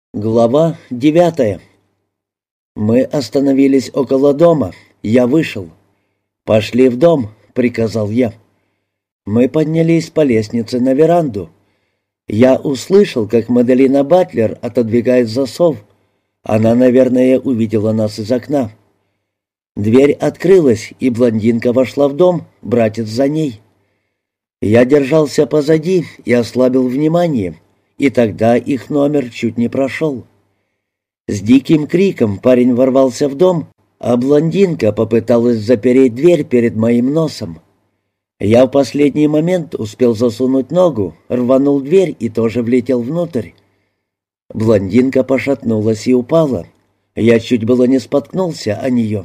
Глава 9. Мы остановились около дома. Я вышел. «Пошли в дом», — приказал я. Мы поднялись по лестнице на веранду. Я услышал, как Маделина Батлер отодвигает засов. Она, наверное, увидела нас из окна. Дверь открылась, и блондинка вошла в дом, братец за ней. Я держался позади и ослабил внимание, и тогда их номер чуть не прошел. С диким криком парень ворвался в дом, а блондинка попыталась запереть дверь перед моим носом. Я в последний момент успел засунуть ногу, рванул дверь и тоже влетел внутрь. Блондинка пошатнулась и упала. Я чуть было не споткнулся о нее.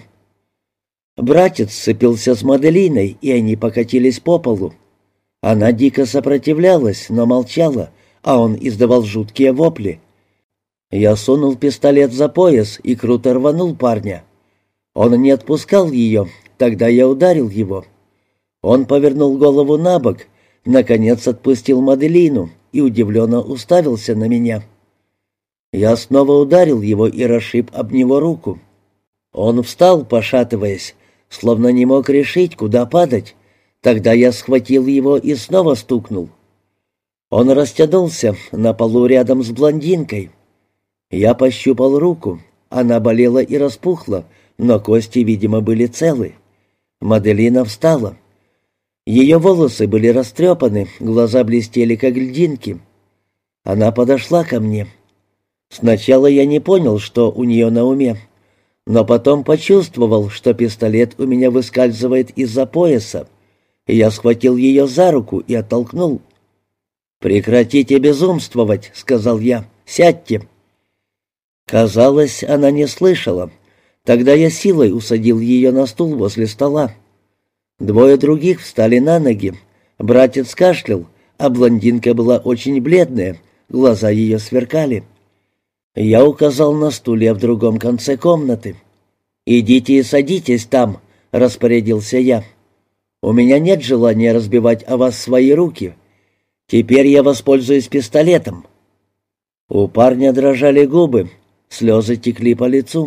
Братец сцепился с Маделиной, и они покатились по полу. Она дико сопротивлялась, но молчала, а он издавал жуткие вопли. Я сунул пистолет за пояс и круто рванул парня. Он не отпускал ее, тогда я ударил его. Он повернул голову на бок, наконец отпустил Маделину и удивленно уставился на меня. Я снова ударил его и расшиб об него руку. Он встал, пошатываясь, словно не мог решить, куда падать. Тогда я схватил его и снова стукнул. Он растянулся на полу рядом с блондинкой. Я пощупал руку. Она болела и распухла, но кости, видимо, были целы. Маделина встала. Ее волосы были растрепаны, глаза блестели, как льдинки. Она подошла ко мне. Сначала я не понял, что у нее на уме, но потом почувствовал, что пистолет у меня выскальзывает из-за пояса. Я схватил ее за руку и оттолкнул. «Прекратите безумствовать», — сказал я. «Сядьте». Казалось, она не слышала. Тогда я силой усадил ее на стул возле стола. Двое других встали на ноги. Братец кашлял, а блондинка была очень бледная, глаза ее сверкали. Я указал на стулья в другом конце комнаты. «Идите и садитесь там», — распорядился я. «У меня нет желания разбивать о вас свои руки. Теперь я воспользуюсь пистолетом». У парня дрожали губы, слезы текли по лицу.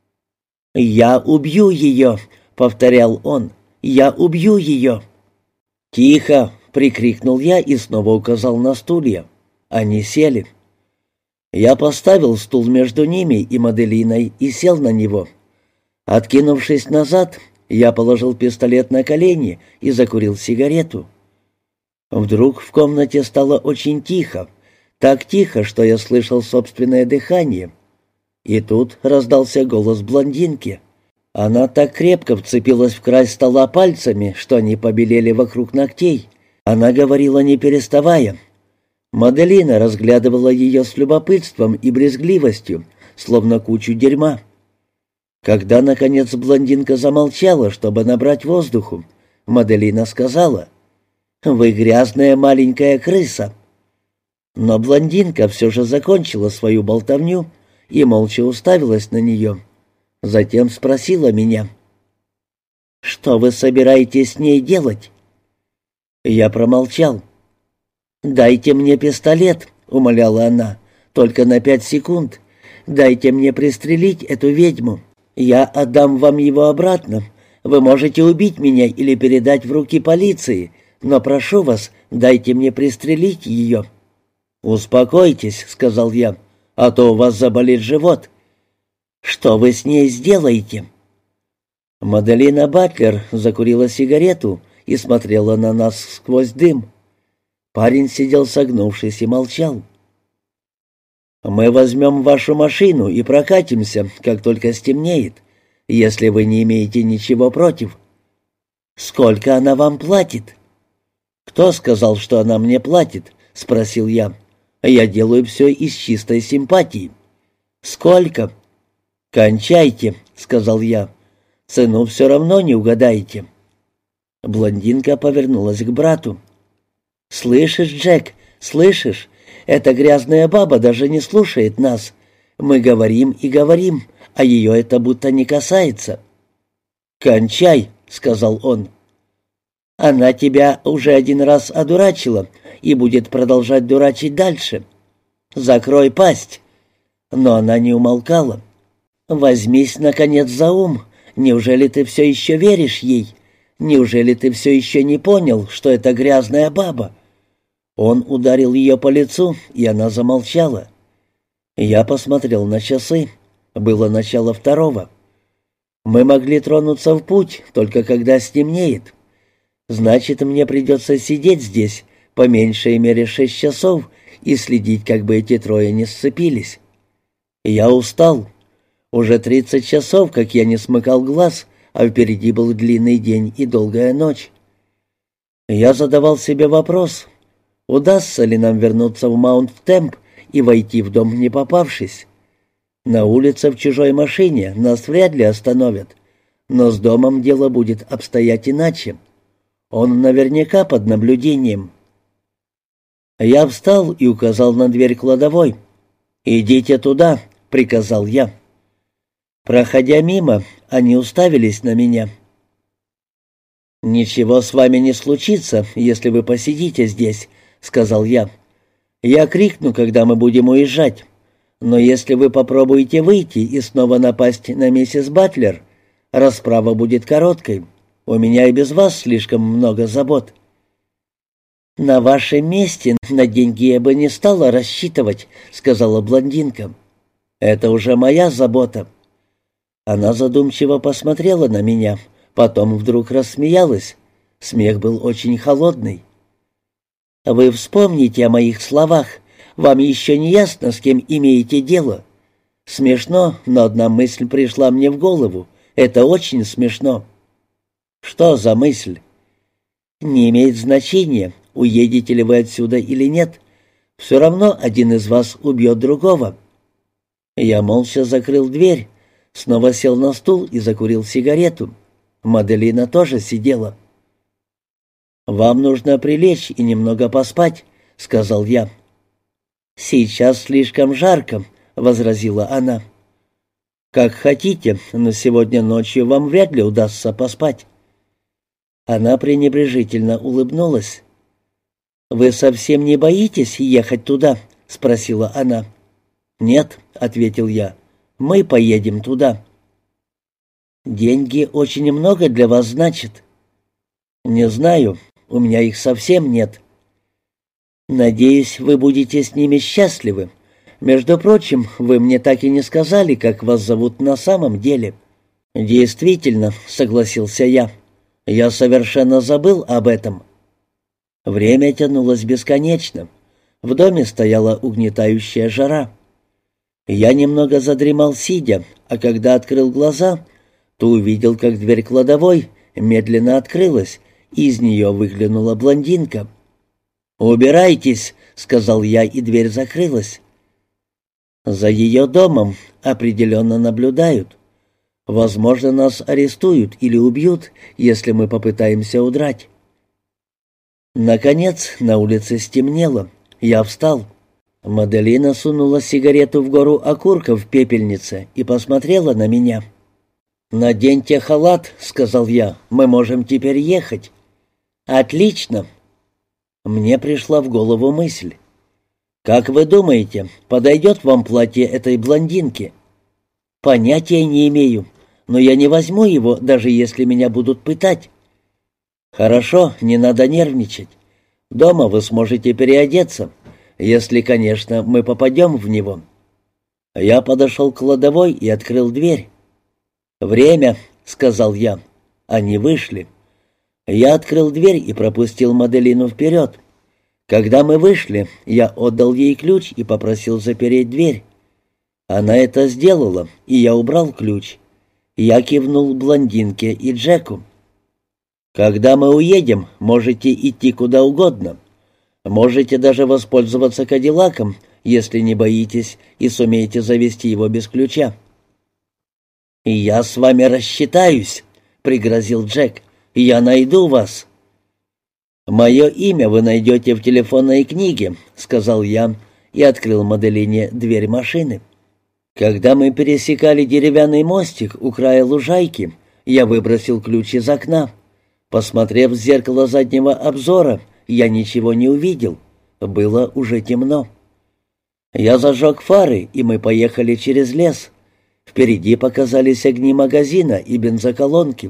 «Я убью ее», — повторял он. «Я убью ее». «Тихо!» — прикрикнул я и снова указал на стулья. Они сели. Я поставил стул между ними и Маделиной и сел на него. Откинувшись назад, я положил пистолет на колени и закурил сигарету. Вдруг в комнате стало очень тихо, так тихо, что я слышал собственное дыхание. И тут раздался голос блондинки. Она так крепко вцепилась в край стола пальцами, что они побелели вокруг ногтей. Она говорила, не переставая. Маделина разглядывала ее с любопытством и брезгливостью, словно кучу дерьма. Когда, наконец, блондинка замолчала, чтобы набрать воздуху, Маделина сказала: «Вы грязная маленькая крыса». Но блондинка все же закончила свою болтовню и молча уставилась на нее. Затем спросила меня: «Что вы собираетесь с ней делать?» Я промолчал. «Дайте мне пистолет», — умоляла она, — «только на 5 секунд. Дайте мне пристрелить эту ведьму. Я отдам вам его обратно. Вы можете убить меня или передать в руки полиции, но прошу вас, дайте мне пристрелить ее». «Успокойтесь», — сказал я, — «а то у вас заболит живот». «Что вы с ней сделаете?» Маделина Батлер закурила сигарету и смотрела на нас сквозь дым. Парень сидел согнувшись и молчал. «Мы возьмем вашу машину и прокатимся, как только стемнеет, если вы не имеете ничего против». «Сколько она вам платит?» «Кто сказал, что она мне платит?» — спросил я. «Я делаю все из чистой симпатии». «Сколько?» «Кончайте», — сказал я. «Цену все равно не угадаете». Блондинка повернулась к брату. «Слышишь, Джек, слышишь? Эта грязная баба даже не слушает нас. Мы говорим и говорим, а ее это будто не касается». «Кончай», — сказал он. «Она тебя уже 1 раз одурачила и будет продолжать дурачить дальше. Закрой пасть». но она не умолкала. «Возьмись, наконец, за ум. Неужели ты все еще веришь ей? Неужели ты все еще не понял, что это грязная баба?» Он ударил ее по лицу, и она замолчала. Я посмотрел на часы. Было начало 2. Мы могли тронуться в путь, только когда стемнеет. Значит, мне придется сидеть здесь по меньшей мере 6 часов и следить, как бы эти трое не сцепились. Я устал. Уже 30 часов, как я не смыкал глаз, а впереди был длинный день и долгая ночь. Я задавал себе вопрос, удастся ли нам вернуться в Маунт-Темп и войти в дом, не попавшись. На улице в чужой машине нас вряд ли остановят, но с домом дело будет обстоять иначе. Он наверняка под наблюдением. Я встал и указал на дверь кладовой. «Идите туда», — приказал я. Проходя мимо, они уставились на меня. «Ничего с вами не случится, если вы посидите здесь», — сказал я. «Я крикну, когда мы будем уезжать. Но если вы попробуете выйти и снова напасть на миссис Батлер, расправа будет короткой. У меня и без вас слишком много забот». «На вашем месте на деньги я бы не стала рассчитывать», — сказала блондинка. «Это уже моя забота». Она задумчиво посмотрела на меня, потом вдруг рассмеялась. Смех был очень холодный. «Вы вспомните о моих словах. Вам еще не ясно, с кем имеете дело. Смешно, но одна мысль пришла мне в голову. Это очень смешно». «Что за мысль?» «Не имеет значения, уедете ли вы отсюда или нет. Все равно один из вас убьет другого». Я молча закрыл дверь, снова сел на стул и закурил сигарету. Маделина тоже сидела. «Вам нужно прилечь и немного поспать», — сказал я. «Сейчас слишком жарко», — возразила она. «Как хотите, но сегодня ночью вам вряд ли удастся поспать». Она пренебрежительно улыбнулась. «Вы совсем не боитесь ехать туда?» — спросила она. «Нет», — ответил я, — «мы поедем туда». «Деньги очень много для вас значат». «Не знаю, у меня их совсем нет». «Надеюсь, вы будете с ними счастливы. Между прочим, вы мне так и не сказали, как вас зовут на самом деле». «Действительно», — согласился я, — «я совершенно забыл об этом». Время тянулось бесконечно. В доме стояла угнетающая жара. Я немного задремал сидя, а когда открыл глаза, то увидел, как дверь кладовой медленно открылась, и из нее выглянула блондинка. «Убирайтесь», — сказал я, и дверь закрылась. За ее домом определенно наблюдают. Возможно, нас арестуют или убьют, если мы попытаемся удрать. Наконец, на улице стемнело. Я встал. Маделина сунула сигарету в гору окурков в пепельнице и посмотрела на меня. «Наденьте халат», — сказал я, — «мы можем теперь ехать». «Отлично». Мне пришла в голову мысль. «Как вы думаете, подойдет вам платье этой блондинки?» «Понятия не имею, но я не возьму его, даже если меня будут пытать». «Хорошо, не надо нервничать. Дома вы сможете переодеться, если, конечно, мы попадем в него». Я подошел к кладовой и открыл дверь. «Время», — сказал я. Они вышли. Я открыл дверь и пропустил Маделину вперед. Когда мы вышли, я отдал ей ключ и попросил запереть дверь. Она это сделала, и я убрал ключ. Я кивнул блондинке и Джеку. «Когда мы уедем, можете идти куда угодно. Можете даже воспользоваться кадиллаком, если не боитесь и сумеете завести его без ключа». «Я с вами рассчитаюсь», — пригрозил Джек. «Я найду вас». «Мое имя вы найдете в телефонной книге», — сказал я и открыл Маделине дверь машины. Когда мы пересекали деревянный мостик у края лужайки, я выбросил ключ из окна. Посмотрев в зеркало заднего обзора, я ничего не увидел. Было уже темно. Я зажег фары, и мы поехали через лес. Впереди показались огни магазина и бензоколонки.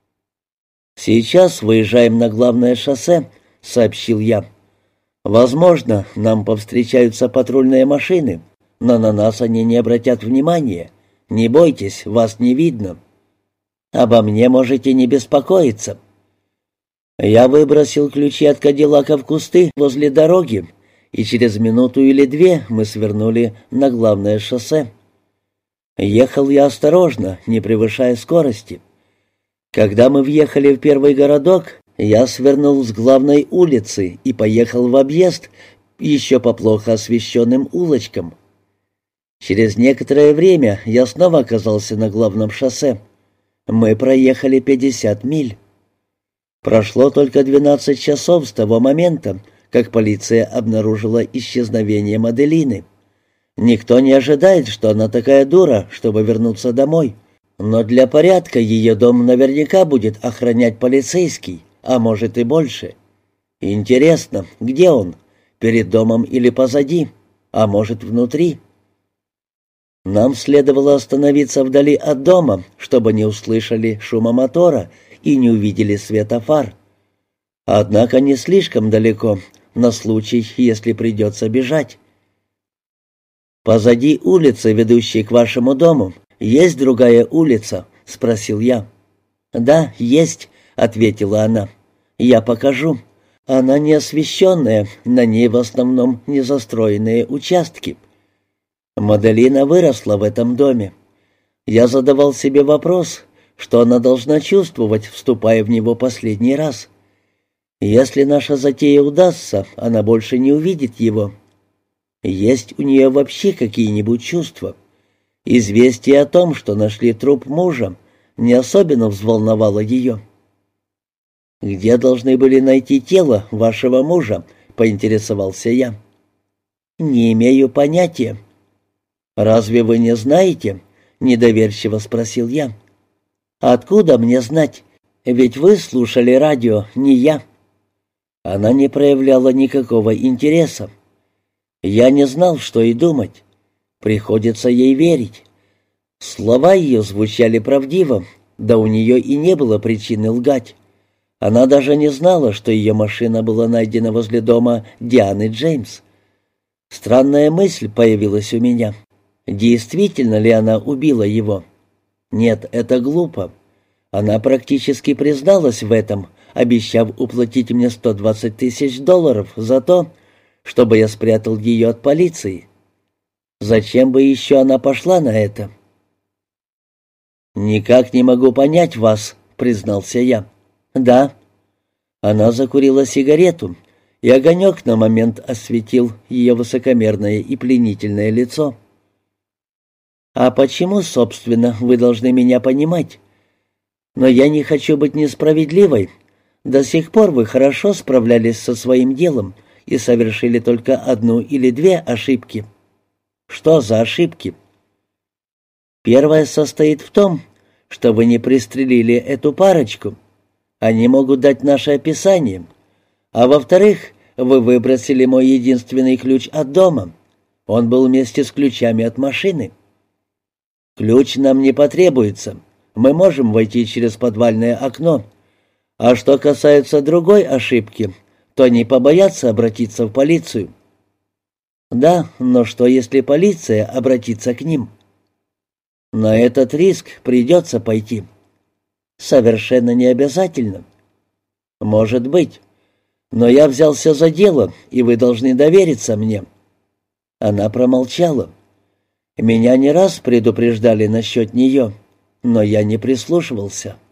«Сейчас выезжаем на главное шоссе», — сообщил я. «Возможно, нам повстречаются патрульные машины, но на нас они не обратят внимания. Не бойтесь, вас не видно. Обо мне можете не беспокоиться». Я выбросил ключи от Кадиллака в кусты возле дороги, и через минуту или две мы свернули на главное шоссе. Ехал я осторожно, не превышая скорости. Когда мы въехали в первый городок, я свернул с главной улицы и поехал в объезд еще по плохо освещенным улочкам. Через некоторое время я снова оказался на главном шоссе. Мы проехали 50 миль. Прошло только 12 часов с того момента, как полиция обнаружила исчезновение Маделины. Никто не ожидает, что она такая дура, чтобы вернуться домой. Но для порядка ее дом наверняка будет охранять полицейский, а может и больше. Интересно, где он? Перед домом или позади? А может, внутри? Нам следовало остановиться вдали от дома, чтобы не услышали шума мотора и не увидели света фар. Однако не слишком далеко, на случай, если придется бежать. «Позади улицы, ведущей к вашему дому, есть другая улица?» — спросил я. «Да, есть», — ответила она. «Я покажу. Она не освещенная, на ней в основном незастроенные участки». Маделина выросла в этом доме. Я задавал себе вопрос, что она должна чувствовать, вступая в него последний раз. Если наша затея удастся, она больше не увидит его. Есть у нее вообще какие-нибудь чувства? Известие о том, что нашли труп мужа, не особенно взволновало ее. «Где должны были найти тело вашего мужа?» — поинтересовался я. «Не имею понятия». «Разве вы не знаете?» — недоверчиво спросил я. «Откуда мне знать? Ведь вы слушали радио, не я». Она не проявляла никакого интереса. Я не знал, что и думать. Приходится ей верить. Слова ее звучали правдиво, да у нее и не было причины лгать. Она даже не знала, что ее машина была найдена возле дома Дианы Джеймс. Странная мысль появилась у меня. Действительно ли она убила его? Нет, это глупо. Она практически призналась в этом, обещав уплатить мне $120 тысяч за то, чтобы я спрятал ее от полиции. Зачем бы еще она пошла на это? «Никак не могу понять вас», — признался я. «Да». Она закурила сигарету, и огонек на момент осветил ее высокомерное и пленительное лицо. «А почему, собственно, вы должны меня понимать? Но я не хочу быть несправедливой. До сих пор вы хорошо справлялись со своим делом и совершили только одну или две ошибки». «Что за ошибки?» «Первая состоит в том, что вы не пристрелили эту парочку. Они могут дать наше описание. А во-вторых, вы выбросили мой единственный ключ от дома. Он был вместе с ключами от машины. Ключ нам не потребуется. Мы можем войти через подвальное окно. А что касается другой ошибки, то они побоятся обратиться в полицию». «Да, но что, если полиция обратится к ним?» «На этот риск придется пойти». «Совершенно не обязательно». «Может быть. Но я взялся за дело, и вы должны довериться мне». Она промолчала. Меня не раз предупреждали насчет нее, но я не прислушивался.